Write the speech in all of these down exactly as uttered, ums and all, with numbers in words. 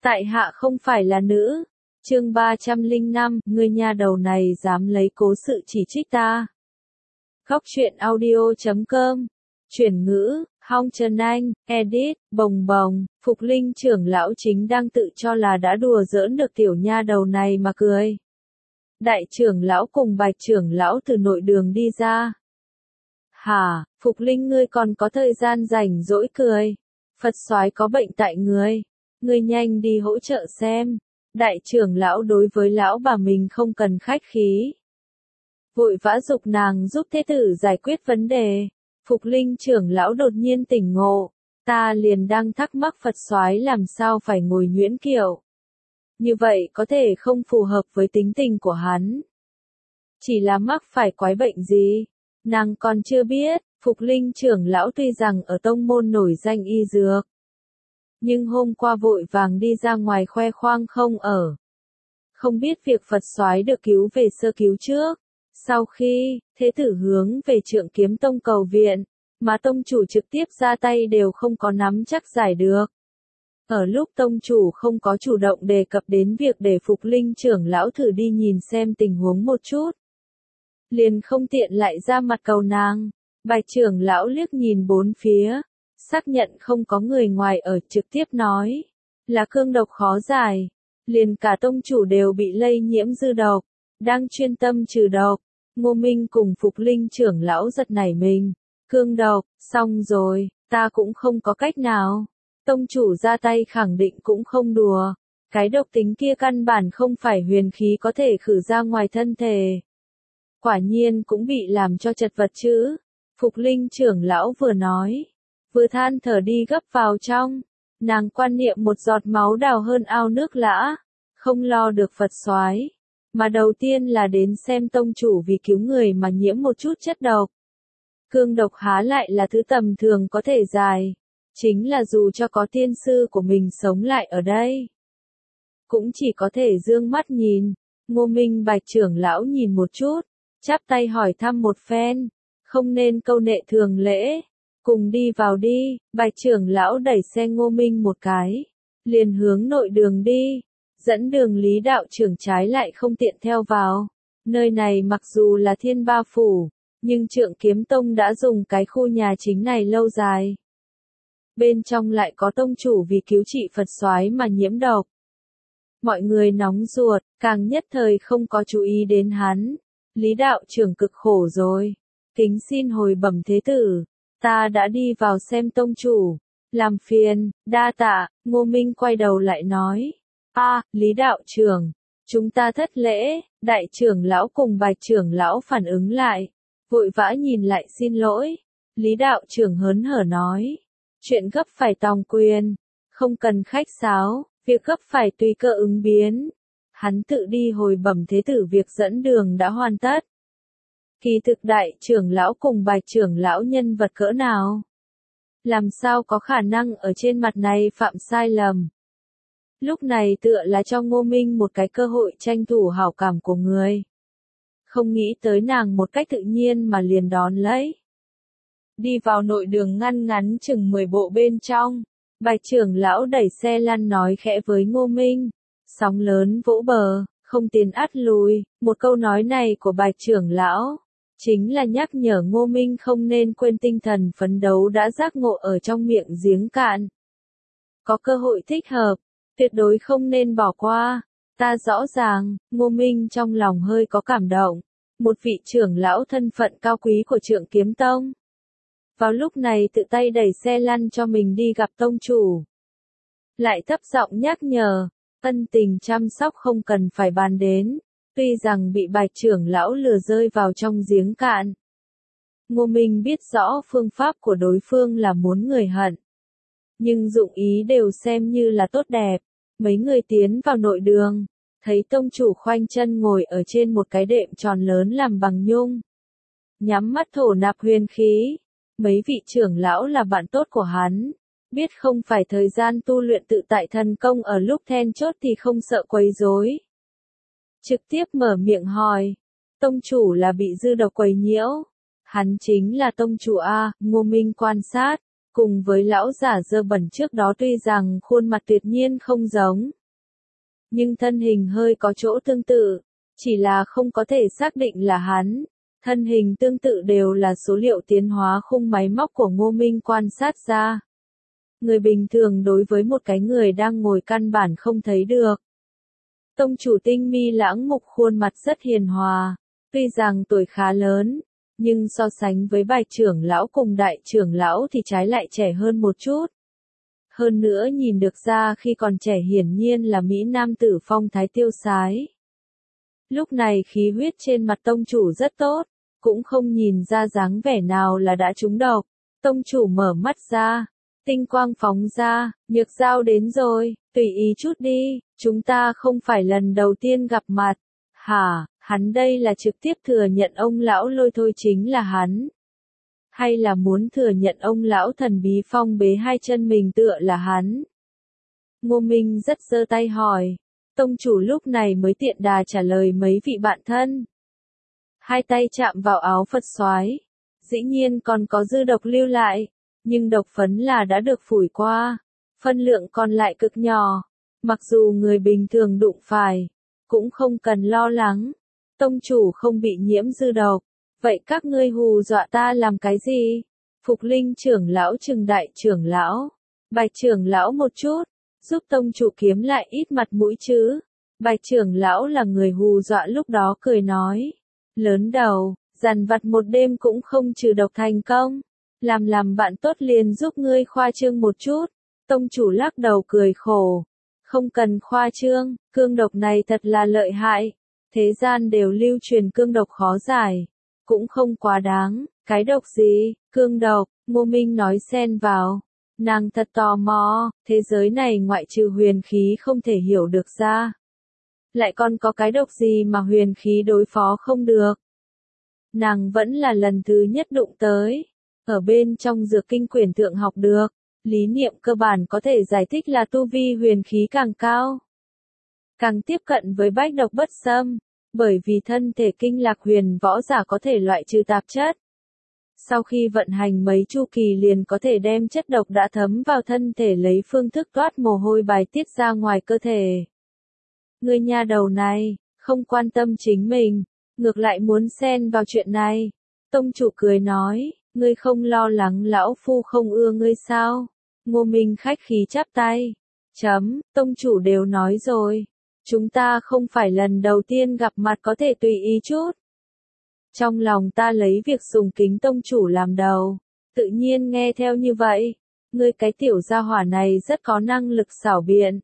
Tại hạ không phải là nữ. Chương ba trăm lẻ năm, ngươi nha đầu này dám lấy cố sự chỉ trích ta. Góc truyện audio chấm com. Chuyển ngữ, Hong Trần Anh, edit, bồng bồng, Phục Linh trưởng lão chính đang tự cho là đã đùa giỡn được tiểu nha đầu này mà cười. Đại trưởng lão cùng Bạch trưởng lão từ nội đường đi ra. Hả, Phục Linh ngươi còn có thời gian rảnh rỗi cười. Phật soái có bệnh tại người. Ngươi nhanh đi hỗ trợ xem. Đại trưởng lão đối với lão bà mình không cần khách khí. Vội vã giục nàng giúp thế tử giải quyết vấn đề. Phục Linh trưởng lão đột nhiên tỉnh ngộ. Ta liền đang thắc mắc Phật soái làm sao phải ngồi nhuyễn kiểu. Như vậy có thể không phù hợp với tính tình của hắn. Chỉ là mắc phải quái bệnh gì? Nàng còn chưa biết. Phục Linh trưởng lão tuy rằng ở tông môn nổi danh y dược. Nhưng hôm qua vội vàng đi ra ngoài khoe khoang không ở. Không biết việc Phật soái được cứu về sơ cứu trước. Sau khi, thế tử hướng về Trượng Kiếm Tông cầu viện, mà tông chủ trực tiếp ra tay đều không có nắm chắc giải được. Ở lúc tông chủ không có chủ động đề cập đến việc để Phục Linh trưởng lão thử đi nhìn xem tình huống một chút. Liền không tiện lại ra mặt cầu nàng. Bạch trưởng lão liếc nhìn bốn phía. Xác nhận không có người ngoài ở trực tiếp nói. Là cương độc khó giải. Liền cả tông chủ đều bị lây nhiễm dư độc. Đang chuyên tâm trừ độc. Ngô Minh cùng Phục Linh trưởng lão giật nảy mình. Cương độc, xong rồi, ta cũng không có cách nào. Tông chủ ra tay khẳng định cũng không đùa. Cái độc tính kia căn bản không phải huyền khí có thể khử ra ngoài thân thể. Quả nhiên cũng bị làm cho chật vật chứ. Phục Linh trưởng lão vừa nói. Vừa than thở đi gấp vào trong. Nàng quan niệm một giọt máu đào hơn ao nước lã. Không lo được Phật soái. Mà đầu tiên là đến xem tông chủ vì cứu người mà nhiễm một chút chất độc. Cương độc há lại là thứ tầm thường có thể giải. Chính là dù cho có tiên sư của mình sống lại ở đây. Cũng chỉ có thể dương mắt nhìn. Ngô Minh Bạch trưởng lão nhìn một chút. Chắp tay hỏi thăm một phen. Không nên câu nệ thường lễ. Cùng đi vào đi. Bạch trưởng lão đẩy xe Ngô Minh một cái. Liền hướng nội đường đi. Dẫn đường Lý đạo trưởng trái lại không tiện theo vào. Nơi này mặc dù là Thiên Ba Phủ. Nhưng Trượng Kiếm Tông đã dùng cái khu nhà chính này lâu dài. Bên trong lại có tông chủ vì cứu trị Phật soái mà nhiễm độc. Mọi người nóng ruột, càng nhất thời không có chú ý đến hắn. Lý đạo trưởng cực khổ rồi. Kính xin hồi bẩm thế tử. Ta đã đi vào xem tông chủ. Làm phiền, đa tạ. Ngô Minh quay đầu lại nói. A, Lý đạo trưởng. Chúng ta thất lễ. Đại trưởng lão cùng Bạch trưởng lão phản ứng lại. Vội vã nhìn lại xin lỗi. Lý đạo trưởng hớn hở nói. Chuyện gấp phải tòng quyền. Không cần khách sáo. Việc gấp phải tùy cơ ứng biến. Hắn tự đi hồi bẩm thế tử việc dẫn đường đã hoàn tất. Kỳ thực đại trưởng lão cùng Bạch trưởng lão nhân vật cỡ nào? Làm sao có khả năng ở trên mặt này phạm sai lầm? Lúc này tựa là cho Ngô Minh một cái cơ hội tranh thủ hảo cảm của người. Không nghĩ tới nàng một cách tự nhiên mà liền đón lấy. Đi vào nội đường ngăn ngắn chừng mười bộ bên trong. Bạch trưởng lão đẩy xe lăn nói khẽ với Ngô Minh. Sóng lớn vỗ bờ, không tiến ắt lùi. Một câu nói này của Bạch trưởng lão. Chính là nhắc nhở Ngô Minh không nên quên tinh thần phấn đấu đã giác ngộ ở trong miệng giếng cạn. Có cơ hội thích hợp. Tuyệt đối không nên bỏ qua. Ta rõ ràng, Ngô Minh trong lòng hơi có cảm động. Một vị trưởng lão thân phận cao quý của Trượng Kiếm Tông. Vào lúc này tự tay đẩy xe lăn cho mình đi gặp tông chủ. Lại thấp giọng nhắc nhở, ân tình chăm sóc không cần phải bàn đến. Tuy rằng bị Bạch trưởng lão lừa rơi vào trong giếng cạn. Ngô Minh biết rõ phương pháp của đối phương là muốn người hận. Nhưng dụng ý đều xem như là tốt đẹp. Mấy người tiến vào nội đường. Thấy tông chủ khoanh chân ngồi ở trên một cái đệm tròn lớn làm bằng nhung. Nhắm mắt thổ nạp huyền khí. Mấy vị trưởng lão là bạn tốt của hắn. Biết không phải thời gian tu luyện tự tại thần công ở lúc then chốt thì không sợ quấy rối. Trực tiếp mở miệng hỏi. Tông chủ là bị dư độc quấy nhiễu. Hắn chính là tông chủ A, Ngô Minh quan sát. Cùng với lão giả dơ bẩn trước đó tuy rằng khuôn mặt tuyệt nhiên không giống, nhưng thân hình hơi có chỗ tương tự, chỉ là không có thể xác định là hắn. Thân hình tương tự đều là số liệu tiến hóa khung máy móc của Ngô Minh quan sát ra. Người bình thường đối với một cái người đang ngồi căn bản không thấy được. Tông chủ Tinh Mi Lãng Mục khuôn mặt rất hiền hòa, tuy rằng tuổi khá lớn, nhưng so sánh với Bạch trưởng lão cùng Đại trưởng lão thì trái lại trẻ hơn một chút. Hơn nữa nhìn được ra khi còn trẻ hiển nhiên là mỹ nam tử phong thái tiêu sái. Lúc này khí huyết trên mặt tông chủ rất tốt, cũng không nhìn ra dáng vẻ nào là đã trúng độc. Tông chủ mở mắt ra, tinh quang phóng ra, Nhược Giao đến rồi, tùy ý chút đi, chúng ta không phải lần đầu tiên gặp mặt. Hả, hắn đây là trực tiếp thừa nhận ông lão Lôi Thôi chính là hắn. Hay là muốn thừa nhận ông lão thần bí phong bế hai chân mình tựa là hắn? Ngô Minh rất giơ tay hỏi. Tông chủ lúc này mới tiện đà trả lời mấy vị bạn thân. Hai tay chạm vào áo Phật soái, dĩ nhiên còn có dư độc lưu lại, nhưng độc phấn là đã được phủi qua, phân lượng còn lại cực nhỏ, mặc dù người bình thường đụng phải, cũng không cần lo lắng. Tông chủ không bị nhiễm dư độc, vậy các ngươi hù dọa ta làm cái gì? Phục Linh trưởng lão trừng Đại trưởng lão, Bạch trưởng lão một chút, giúp tông chủ kiếm lại ít mặt mũi chứ. Bạch trưởng lão là người hù dọa lúc đó cười nói. Lớn đầu, dằn vặt một đêm cũng không trừ độc thành công. Làm làm bạn tốt liền giúp ngươi khoa trương một chút. Tông chủ lắc đầu cười khổ. Không cần khoa trương, cương độc này thật là lợi hại. Thế gian đều lưu truyền cương độc khó giải. Cũng không quá đáng. Cái độc gì? Cương độc, Ngô Minh nói xen vào. Nàng thật tò mò, thế giới này ngoại trừ huyền khí không thể hiểu được ra. Lại còn có cái độc gì mà huyền khí đối phó không được. Nàng vẫn là lần thứ nhất đụng tới. Ở bên trong dược kinh quyển thượng học được, lý niệm cơ bản có thể giải thích là tu vi huyền khí càng cao, càng tiếp cận với bách độc bất xâm, bởi vì thân thể kinh lạc huyền võ giả có thể loại trừ tạp chất. Sau khi vận hành mấy chu kỳ liền có thể đem chất độc đã thấm vào thân thể lấy phương thức toát mồ hôi bài tiết ra ngoài cơ thể. Người nhà đầu này, không quan tâm chính mình, ngược lại muốn xen vào chuyện này. Tông chủ cười nói, ngươi không lo lắng lão phu không ưa ngươi sao? Ngô Minh khách khí chắp tay. Chấm, tông chủ đều nói rồi. Chúng ta không phải lần đầu tiên gặp mặt có thể tùy ý chút. Trong lòng ta lấy việc sùng kính tông chủ làm đầu, tự nhiên nghe theo như vậy. Ngươi cái tiểu gia hỏa này rất có năng lực xảo biện.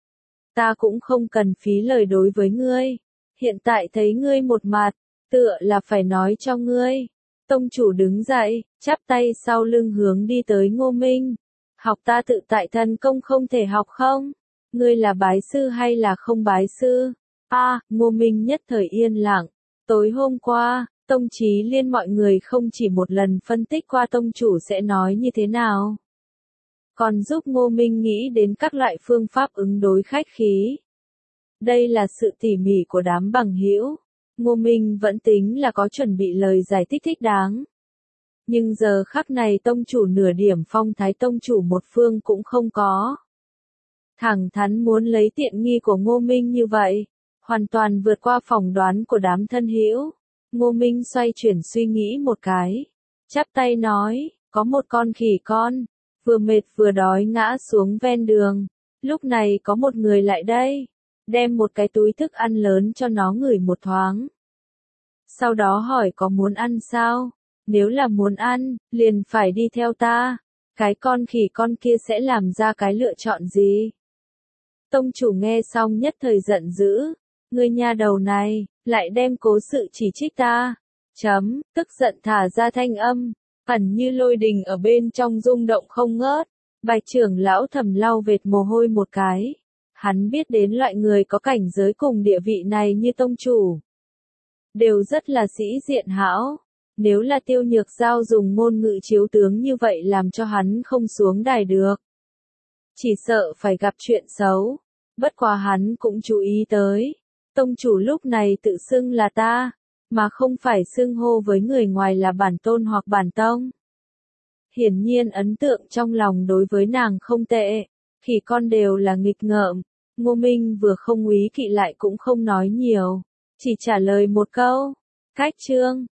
Ta cũng không cần phí lời đối với ngươi. Hiện tại thấy ngươi một mặt, tựa là phải nói cho ngươi. Tông chủ đứng dậy, chắp tay sau lưng hướng đi tới Ngô Minh. Học ta tự tại thần công không thể học không? Ngươi là bái sư hay là không bái sư? A, à, Ngô Minh nhất thời yên lặng. Tối hôm qua, Tông Chí Liên mọi người không chỉ một lần phân tích qua tông chủ sẽ nói như thế nào, còn giúp Ngô Minh nghĩ đến các loại phương pháp ứng đối khách khí. Đây là sự tỉ mỉ của đám bằng hữu. Ngô Minh vẫn tính là có chuẩn bị lời giải thích thích đáng. Nhưng giờ khắc này tông chủ nửa điểm phong thái tông chủ một phương cũng không có. Thẳng thắn muốn lấy tiện nghi của Ngô Minh như vậy, hoàn toàn vượt qua phỏng đoán của đám thân hữu. Ngô Minh xoay chuyển suy nghĩ một cái, chắp tay nói, có một con khỉ con, vừa mệt vừa đói ngã xuống ven đường. Lúc này có một người lại đây, đem một cái túi thức ăn lớn cho nó ngửi một thoáng. Sau đó hỏi có muốn ăn sao? Nếu là muốn ăn, liền phải đi theo ta. Cái con khỉ con kia sẽ làm ra cái lựa chọn gì? Tông chủ nghe xong nhất thời giận dữ. Ngươi nha đầu này, lại đem cố sự chỉ trích ta. Chấm, tức giận thả ra thanh âm, ẩn như lôi đình ở bên trong rung động không ngớt. Bạch trưởng lão thầm lau vệt mồ hôi một cái. Hắn biết đến loại người có cảnh giới cùng địa vị này như tông chủ, đều rất là sĩ diện hão. Nếu là Tiêu Nhược Giao dùng ngôn ngữ chiếu tướng như vậy làm cho hắn không xuống đài được, chỉ sợ phải gặp chuyện xấu. Bất quá hắn cũng chú ý tới, tông chủ lúc này tự xưng là ta, mà không phải xưng hô với người ngoài là bản tôn hoặc bản tông. Hiển nhiên ấn tượng trong lòng đối với nàng không tệ. Khỉ con đều là nghịch ngợm. Ngô Minh vừa không úy kỵ lại cũng không nói nhiều. Chỉ trả lời một câu. Cách trương.